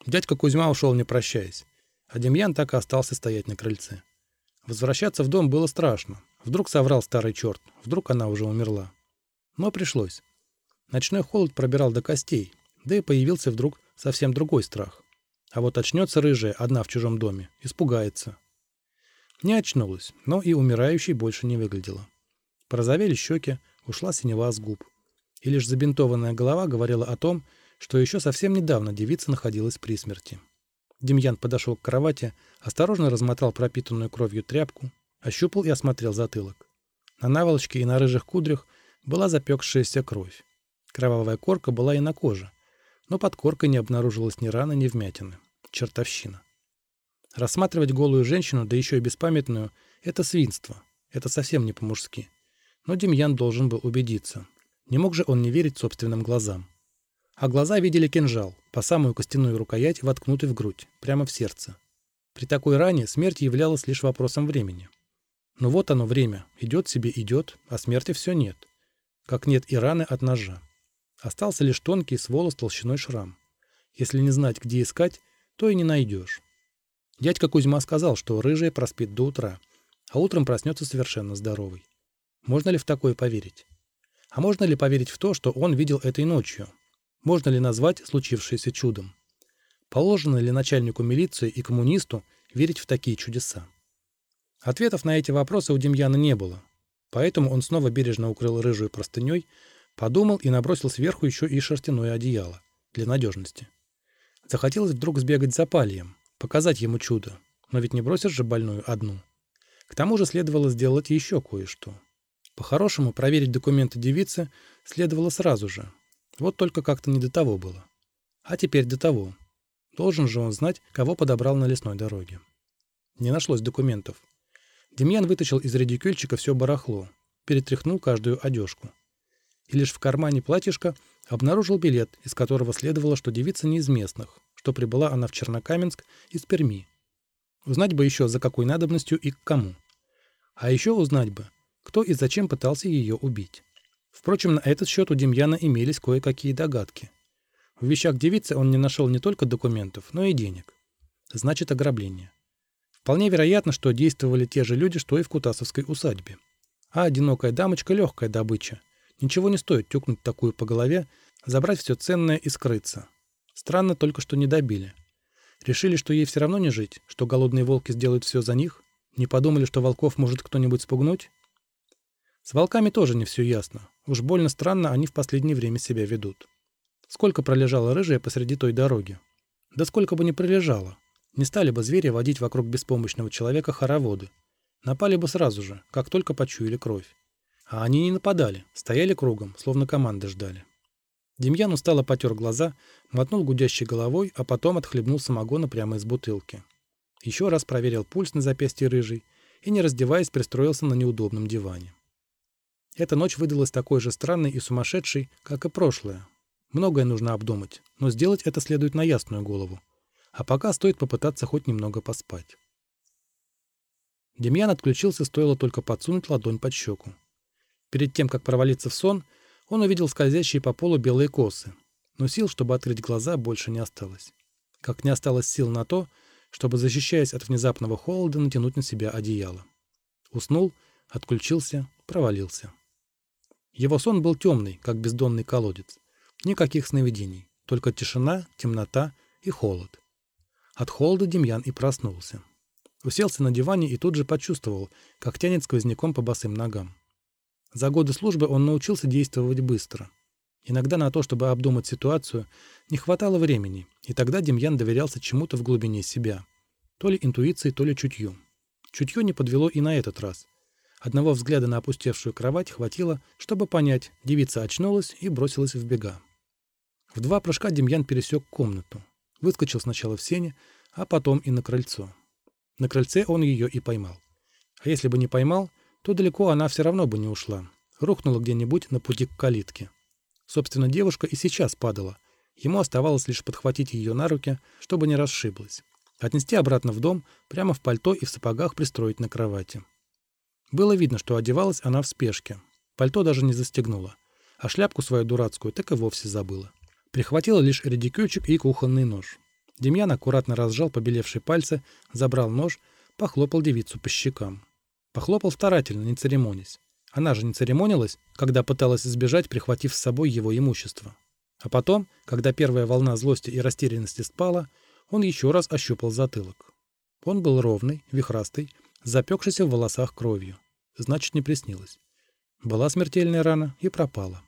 Дядька Кузьма ушел, не прощаясь, а Демьян так и остался стоять на крыльце. Возвращаться в дом было страшно. Вдруг соврал старый черт, вдруг она уже умерла. Но пришлось. Ночной холод пробирал до костей, да и появился вдруг совсем другой страх. А вот очнется рыжая одна в чужом доме, испугается. Не очнулась, но и умирающей больше не выглядела. Порозовели щеки, ушла синева с губ. И лишь забинтованная голова говорила о том, что еще совсем недавно девица находилась при смерти. Демьян подошел к кровати, осторожно размотал пропитанную кровью тряпку, ощупал и осмотрел затылок. На наволочке и на рыжих кудрях была запекшаяся кровь. Кровавая корка была и на коже, но под коркой не обнаружилось ни раны, ни вмятины. Чертовщина. Рассматривать голую женщину, да еще и беспамятную, это свинство. Это совсем не по-мужски. Но Демьян должен был убедиться. Не мог же он не верить собственным глазам. А глаза видели кинжал, по самую костяную рукоять, воткнутый в грудь, прямо в сердце. При такой ране смерть являлась лишь вопросом времени. Но вот оно время, идет себе идет, а смерти все нет. Как нет и раны от ножа. Остался лишь тонкий с волос толщиной шрам. Если не знать, где искать, то и не найдешь. Дядька Кузьма сказал, что рыжая проспит до утра, а утром проснется совершенно здоровой. Можно ли в такое поверить? А можно ли поверить в то, что он видел этой ночью? Можно ли назвать случившееся чудом? Положено ли начальнику милиции и коммунисту верить в такие чудеса? Ответов на эти вопросы у Демьяна не было, поэтому он снова бережно укрыл рыжую простыней, подумал и набросил сверху еще и шерстяное одеяло для надежности. Захотелось вдруг сбегать за Палием, показать ему чудо, но ведь не бросишь же больную одну. К тому же следовало сделать еще кое-что. По-хорошему, проверить документы девицы следовало сразу же. Вот только как-то не до того было. А теперь до того. Должен же он знать, кого подобрал на лесной дороге. Не нашлось документов. Демьян вытащил из редикюльчика все барахло, перетряхнул каждую одежку. И лишь в кармане платьишка обнаружил билет, из которого следовало, что девица не из местных, что прибыла она в Чернокаменск из Перми. Узнать бы еще, за какой надобностью и к кому. А еще узнать бы, кто и зачем пытался ее убить. Впрочем, на этот счет у Демьяна имелись кое-какие догадки. В вещах девицы он не нашел не только документов, но и денег. Значит, ограбление. Вполне вероятно, что действовали те же люди, что и в Кутасовской усадьбе. А одинокая дамочка — легкая добыча. Ничего не стоит тюкнуть такую по голове, забрать все ценное и скрыться. Странно только, что не добили. Решили, что ей все равно не жить, что голодные волки сделают все за них? Не подумали, что волков может кто-нибудь спугнуть? С волками тоже не все ясно. Уж больно странно они в последнее время себя ведут. Сколько пролежала рыжая посреди той дороги? Да сколько бы ни пролежала. Не стали бы звери водить вокруг беспомощного человека хороводы. Напали бы сразу же, как только почуяли кровь. А они не нападали, стояли кругом, словно команды ждали. Демьян устало потер глаза, мотнул гудящей головой, а потом отхлебнул самогона прямо из бутылки. Еще раз проверил пульс на запястье рыжей и, не раздеваясь, пристроился на неудобном диване. Эта ночь выдалась такой же странной и сумасшедшей, как и прошлая. Многое нужно обдумать, но сделать это следует на ясную голову. А пока стоит попытаться хоть немного поспать. Демьян отключился, стоило только подсунуть ладонь под щеку. Перед тем, как провалиться в сон, он увидел скользящие по полу белые косы, но сил, чтобы открыть глаза, больше не осталось. Как не осталось сил на то, чтобы, защищаясь от внезапного холода, натянуть на себя одеяло. Уснул, отключился, провалился. Его сон был темный, как бездонный колодец. Никаких сновидений, только тишина, темнота и холод. От холода Демьян и проснулся. Уселся на диване и тут же почувствовал, как тянет сквозняком по босым ногам. За годы службы он научился действовать быстро. Иногда на то, чтобы обдумать ситуацию, не хватало времени, и тогда Демьян доверялся чему-то в глубине себя. То ли интуиции, то ли чутью. Чутье не подвело и на этот раз. Одного взгляда на опустевшую кровать хватило, чтобы понять, девица очнулась и бросилась в бега. В 2 прыжка Демьян пересек комнату. Выскочил сначала в сени, а потом и на крыльцо. На крыльце он ее и поймал. А если бы не поймал, то далеко она все равно бы не ушла. Рухнула где-нибудь на пути к калитке. Собственно, девушка и сейчас падала. Ему оставалось лишь подхватить ее на руки, чтобы не расшиблась. Отнести обратно в дом, прямо в пальто и в сапогах пристроить на кровати. Было видно, что одевалась она в спешке. Пальто даже не застегнула. А шляпку свою дурацкую так и вовсе забыла. Прихватила лишь редикюльчик и кухонный нож. Демьян аккуратно разжал побелевшие пальцы, забрал нож, похлопал девицу по щекам. Похлопал старательно, не церемонясь. Она же не церемонилась, когда пыталась сбежать, прихватив с собой его имущество. А потом, когда первая волна злости и растерянности спала, он еще раз ощупал затылок. Он был ровный, вихрастый, запекшийся в волосах кровью. Значит, не приснилось. Была смертельная рана и пропала.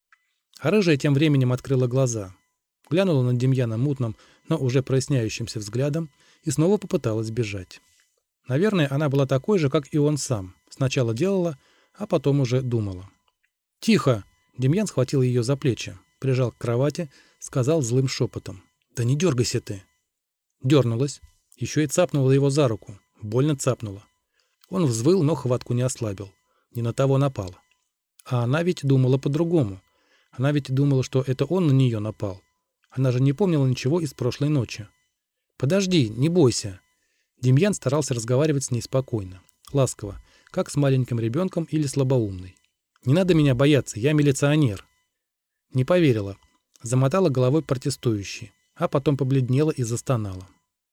А рыжая тем временем открыла глаза, глянула на Демьяна мутным, но уже проясняющимся взглядом и снова попыталась бежать. Наверное, она была такой же, как и он сам. Сначала делала, а потом уже думала. «Тихо!» Демьян схватил ее за плечи, прижал к кровати, сказал злым шепотом. «Да не дергайся ты!» Дернулась, еще и цапнула его за руку, больно цапнула. Он взвыл, но хватку не ослабил. Не на того напала. А она ведь думала по-другому. Она ведь думала, что это он на нее напал. Она же не помнила ничего из прошлой ночи. «Подожди, не бойся!» Демьян старался разговаривать с ней спокойно, ласково, как с маленьким ребенком или слабоумной. «Не надо меня бояться, я милиционер!» Не поверила. Замотала головой протестующий, а потом побледнела и застонала.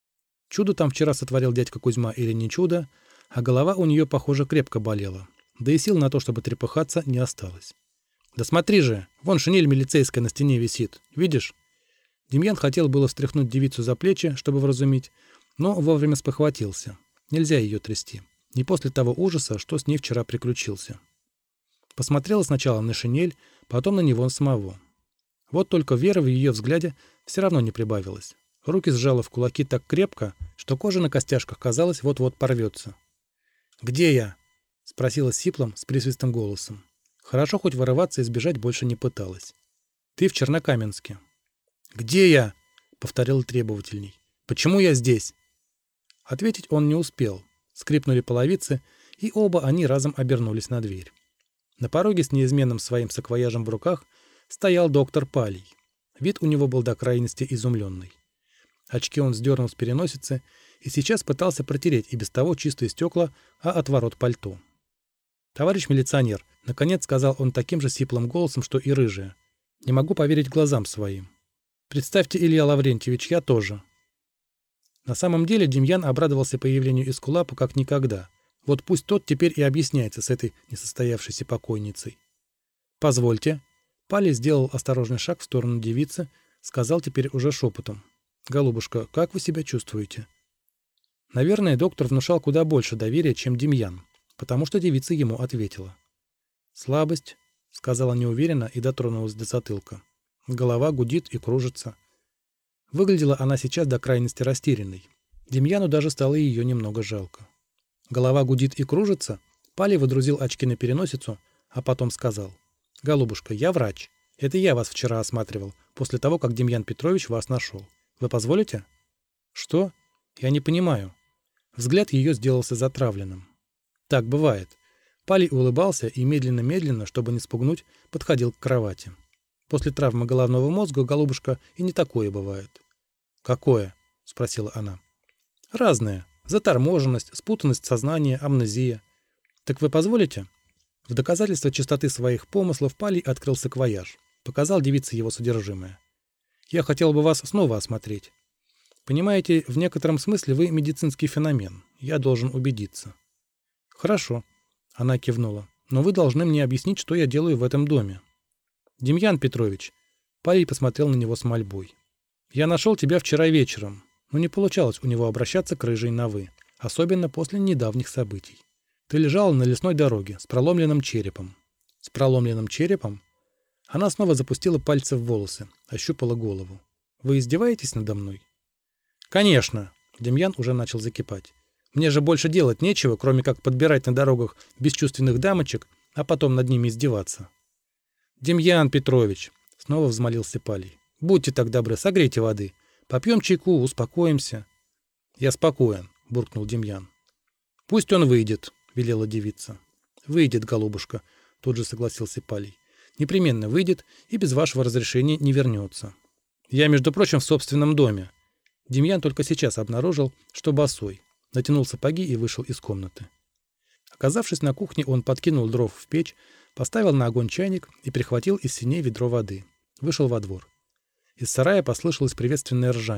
Чудо там вчера сотворил дядька Кузьма или не чудо, а голова у нее, похоже, крепко болела. Да и сил на то, чтобы трепыхаться, не осталось. «Да смотри же, вон шинель милицейская на стене висит. Видишь?» Демьян хотел было встряхнуть девицу за плечи, чтобы вразумить, но вовремя спохватился. Нельзя ее трясти. Не после того ужаса, что с ней вчера приключился. Посмотрела сначала на шинель, потом на него самого. Вот только веры в ее взгляде все равно не прибавилось. Руки сжала в кулаки так крепко, что кожа на костяшках, казалось, вот-вот порвется. «Где я?» — спросила сиплым, с присвистым голосом. Хорошо хоть вырываться и сбежать больше не пыталась. «Ты в Чернокаменске». «Где я?» — повторил требовательней. «Почему я здесь?» Ответить он не успел. Скрипнули половицы, и оба они разом обернулись на дверь. На пороге с неизменным своим саквояжем в руках стоял доктор Палий. Вид у него был до крайности изумленный. Очки он сдернул с переносицы и сейчас пытался протереть и без того чистые стекла, отворот пальто. «Товарищ милиционер», — наконец сказал он таким же сиплым голосом, что и рыжая. «Не могу поверить глазам своим. Представьте, Илья Лаврентьевич, я тоже». На самом деле Демьян обрадовался появлению Эскулапа как никогда. Вот пусть тот теперь и объясняется с этой несостоявшейся покойницей. «Позвольте». Палий сделал осторожный шаг в сторону девицы, сказал теперь уже шепотом. «Голубушка, как вы себя чувствуете?» Наверное, доктор внушал куда больше доверия, чем Демьян, потому что девица ему ответила. «Слабость», — сказала неуверенно и дотронулась до затылка. Голова гудит и кружится. Выглядела она сейчас до крайности растерянной. Демьяну даже стало ее немного жалко. Голова гудит и кружится. Палий водрузил очки на переносицу, а потом сказал. «Голубушка, я врач. Это я вас вчера осматривал, после того, как Демьян Петрович вас нашел. Вы позволите?» «Что? Я не понимаю». Взгляд ее сделался затравленным. Так бывает. Палий улыбался и медленно-медленно, чтобы не спугнуть, подходил к кровати. После травмы головного мозга, голубушка, и не такое бывает. «Какое?» — спросила она. «Разное. Заторможенность, спутанность сознания, амнезия. Так вы позволите?» В доказательство чистоты своих помыслов Палий открыл саквояж. Показал девице его содержимое. «Я хотел бы вас снова осмотреть. Понимаете, в некотором смысле вы медицинский феномен. Я должен убедиться». «Хорошо», — она кивнула. «Но вы должны мне объяснить, что я делаю в этом доме». «Демьян Петрович», — Палий посмотрел на него с мольбой. «Я нашел тебя вчера вечером, но не получалось у него обращаться к рыжей на «вы», особенно после недавних событий. Ты лежала на лесной дороге с проломленным черепом». «С проломленным черепом?» Она снова запустила пальцы в волосы, ощупала голову. «Вы издеваетесь надо мной?» «Конечно!» — Демьян уже начал закипать. «Мне же больше делать нечего, кроме как подбирать на дорогах бесчувственных дамочек, а потом над ними издеваться». «Демьян Петрович!» — снова взмолился Палий. «Будьте так добры, согрейте воды. Попьем чайку, успокоимся». «Я спокоен», — буркнул Демьян. «Пусть он выйдет», — велела девица. «Выйдет, голубушка», — тут же согласился Палий. «Непременно выйдет и без вашего разрешения не вернется. Я, между прочим, в собственном доме». Демьян только сейчас обнаружил, что босой. Натянул сапоги и вышел из комнаты. Оказавшись на кухне, он подкинул дров в печь, поставил на огонь чайник и прихватил из синей ведро воды. Вышел во двор. Из сарая послышалось приветственное ржание.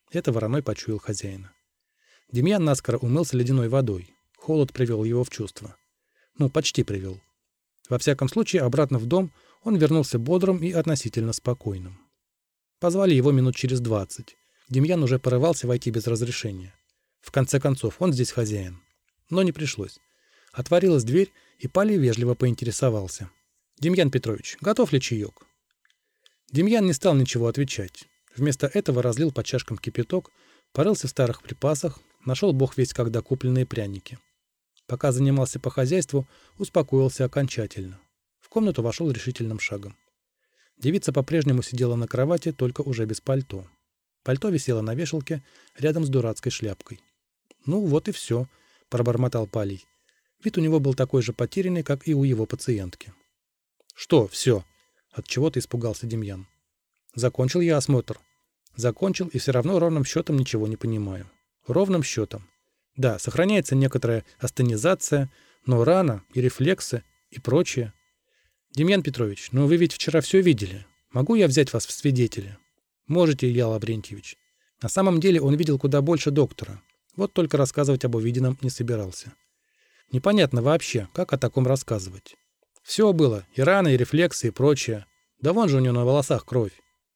Это Вороной почуял хозяина. Демьян наскоро умылся ледяной водой. Холод привел его в чувство. Ну, почти привел. Во всяком случае, обратно в дом он вернулся бодрым и относительно спокойным. Позвали его минут через 20. Демьян уже порывался войти без разрешения. В конце концов, он здесь хозяин. Но не пришлось. Отворилась дверь, и Палий вежливо поинтересовался. «Демьян Петрович, готов ли чаек?» Демьян не стал ничего отвечать. Вместо этого разлил по чашкам кипяток, порылся в старых припасах, нашел бог весть когда купленные пряники. Пока занимался по хозяйству, успокоился окончательно. В комнату вошел решительным шагом. Девица по-прежнему сидела на кровати, только уже без пальто. Пальто висело на вешалке рядом с дурацкой шляпкой. «Ну вот и все», — пробормотал Палий. Вид у него был такой же потерянный, как и у его пациентки. «Что все?» — отчего-то испугался Демьян. «Закончил я осмотр. Закончил, и все равно ровным счетом ничего не понимаю. Ровным счетом. Да, сохраняется некоторая астенизация, но рана и рефлексы и прочее. Демьян Петрович, ну вы ведь вчера все видели. Могу я взять вас в свидетели?» «Можете, Илья Лаврентьевич». На самом деле он видел куда больше доктора. Вот только рассказывать об увиденном не собирался. Непонятно вообще, как о таком рассказывать. Все было, и раны, и рефлексы, и прочее. Да вон же у него на волосах кровь.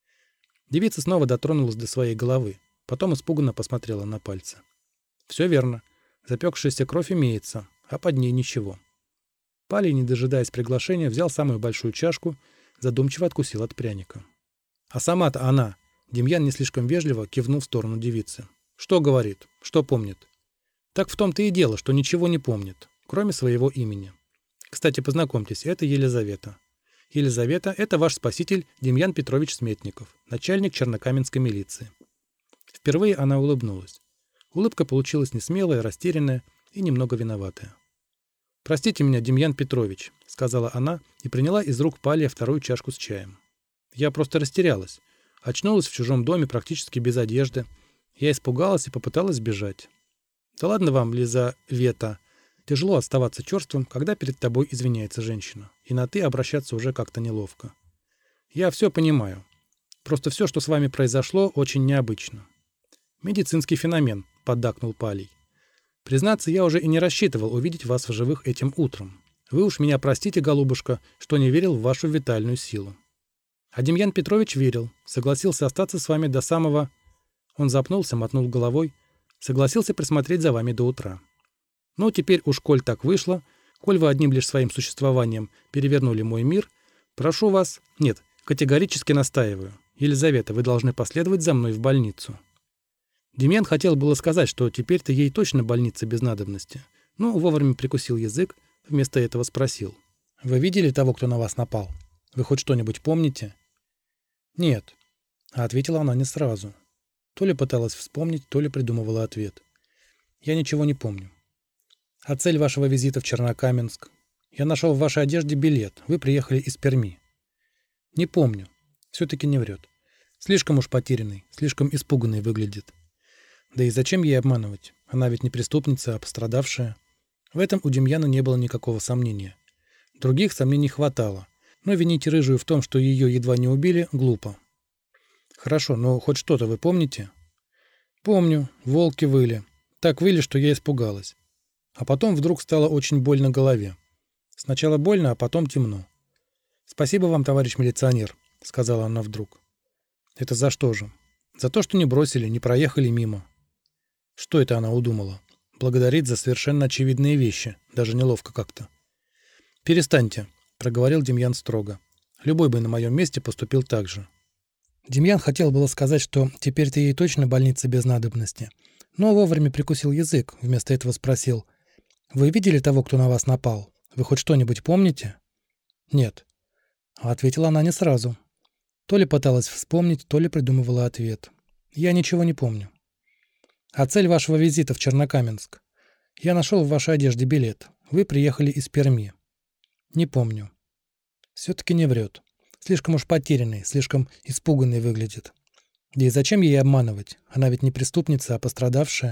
Девица снова дотронулась до своей головы, потом испуганно посмотрела на пальцы. Все верно. Запекшаяся кровь имеется, а под ней ничего. Палий, не дожидаясь приглашения, взял самую большую чашку, задумчиво откусил от пряника. А сама-то она, Демьян не слишком вежливо кивнул в сторону девицы. Что говорит? Что помнит? Так в том-то и дело, что ничего не помнит, кроме своего имени. Кстати, познакомьтесь, это Елизавета. Елизавета – это ваш спаситель Демьян Петрович Сметников, начальник Чернокаменской милиции. Впервые она улыбнулась. Улыбка получилась несмелая, растерянная и немного виноватая. «Простите меня, Демьян Петрович», — сказала она и приняла из рук Палия вторую чашку с чаем. «Я просто растерялась. Очнулась в чужом доме практически без одежды. Я испугалась и попыталась бежать. Да ладно вам, Лизавета. Тяжело оставаться черствым, когда перед тобой извиняется женщина. И на «ты» обращаться уже как-то неловко. Я все понимаю. Просто все, что с вами произошло, очень необычно». «Медицинский феномен», — поддакнул Палий. «Признаться, я уже и не рассчитывал увидеть вас в живых этим утром. Вы уж меня простите, голубушка, что не верил в вашу витальную силу». А Демьян Петрович верил, согласился остаться с вами до самого... Он запнулся, мотнул головой, согласился присмотреть за вами до утра. Ну, теперь уж коль так вышло, коль вы одним лишь своим существованием перевернули мой мир, прошу вас... Нет, категорически настаиваю. Елизавета, вы должны последовать за мной в больницу. Демьян хотел было сказать, что теперь-то ей точно больница без надобности, но вовремя прикусил язык, вместо этого спросил. «Вы видели того, кто на вас напал? Вы хоть что-нибудь помните?» «Нет», — ответила она не сразу. То ли пыталась вспомнить, то ли придумывала ответ. «Я ничего не помню. А цель вашего визита в Чернокаменск? Я нашел в вашей одежде билет. Вы приехали из Перми». «Не помню. Все-таки не врет. Слишком уж потерянный, слишком испуганный выглядит. Да и зачем ей обманывать? Она ведь не преступница, а пострадавшая». В этом у Демьяна не было никакого сомнения. Других сомнений хватало, но винить рыжую в том, что ее едва не убили, глупо. «Хорошо, но хоть что-то вы помните?» «Помню. Волки выли. Так выли, что я испугалась. А потом вдруг стало очень больно голове. Сначала больно, а потом темно. «Спасибо вам, товарищ милиционер», — сказала она вдруг. «Это за что же?» «За то, что не бросили, не проехали мимо». Что это она удумала? Благодарит за совершенно очевидные вещи. Даже неловко как-то. «Перестаньте», — проговорил Демьян строго. «Любой бы на моем месте поступил так же». Демьян хотел было сказать, что теперь-то ей точно больница без надобности, но вовремя прикусил язык, вместо этого спросил: «Вы видели того, кто на вас напал? Вы хоть что-нибудь помните?» «Нет», — ответила она не сразу. То ли пыталась вспомнить, то ли придумывала ответ. «Я ничего не помню». «А цель вашего визита в Чернокаменск? Я нашел в вашей одежде билет. Вы приехали из Перми». «Не помню». Все-таки не врет. Слишком уж потерянный, слишком испуганный выглядит. Да и зачем ей обманывать? Она ведь не преступница, а пострадавшая.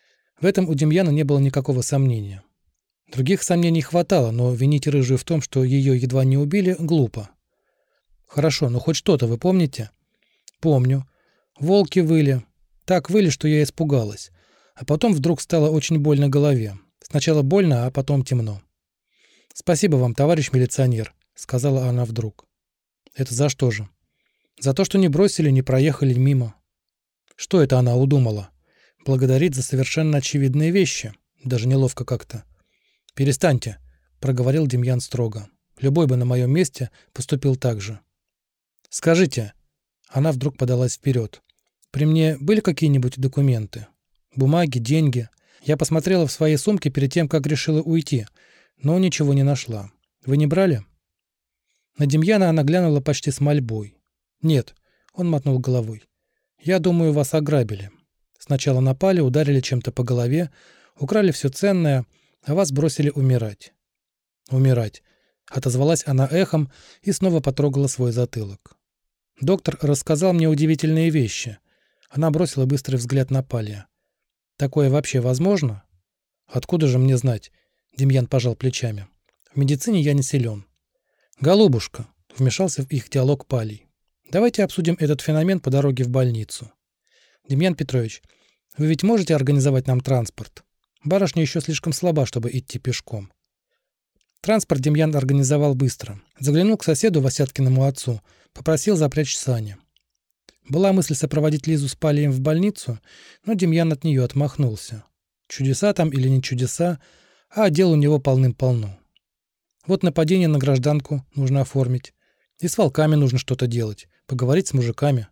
В этом у Демьяна не было никакого сомнения. Других сомнений хватало, но винить рыжую в том, что ее едва не убили, глупо. «Хорошо, но хоть что-то вы помните?» «Помню. Волки выли. Так выли, что я испугалась. А потом вдруг стало очень больно голове. Сначала больно, а потом темно. «Спасибо вам, товарищ милиционер», — сказала она вдруг. «Это за что же?» «За то, что не бросили, не проехали мимо». Что это она удумала? Благодарить за совершенно очевидные вещи. Даже неловко как-то. «Перестаньте», — проговорил Демьян строго. «Любой бы на моем месте поступил так же». «Скажите», — она вдруг подалась вперед, «при мне были какие-нибудь документы? Бумаги, деньги? Я посмотрела в своей сумке перед тем, как решила уйти, но ничего не нашла. Вы не брали?» На Демьяна она глянула почти с мольбой. «Нет», — он мотнул головой. «Я думаю, вас ограбили. Сначала напали, ударили чем-то по голове, украли все ценное, а вас бросили умирать». «Умирать», — отозвалась она эхом и снова потрогала свой затылок. «Доктор рассказал мне удивительные вещи». Она бросила быстрый взгляд на Палия. «Такое вообще возможно?» «Откуда же мне знать?» — Демьян пожал плечами. «В медицине я не силен». «Голубушка», — вмешался в их диалог Палий, — «давайте обсудим этот феномен по дороге в больницу. Демьян Петрович, вы ведь можете организовать нам транспорт? Барышня еще слишком слаба, чтобы идти пешком». Транспорт Демьян организовал быстро. Заглянул к соседу, Васяткиному отцу, попросил запрячь сани. Была мысль сопроводить Лизу с Палием в больницу, но Демьян от нее отмахнулся. Чудеса там или не чудеса, а дел у него полным-полно. Вот нападение на гражданку нужно оформить. И с волками нужно что-то делать, поговорить с мужиками.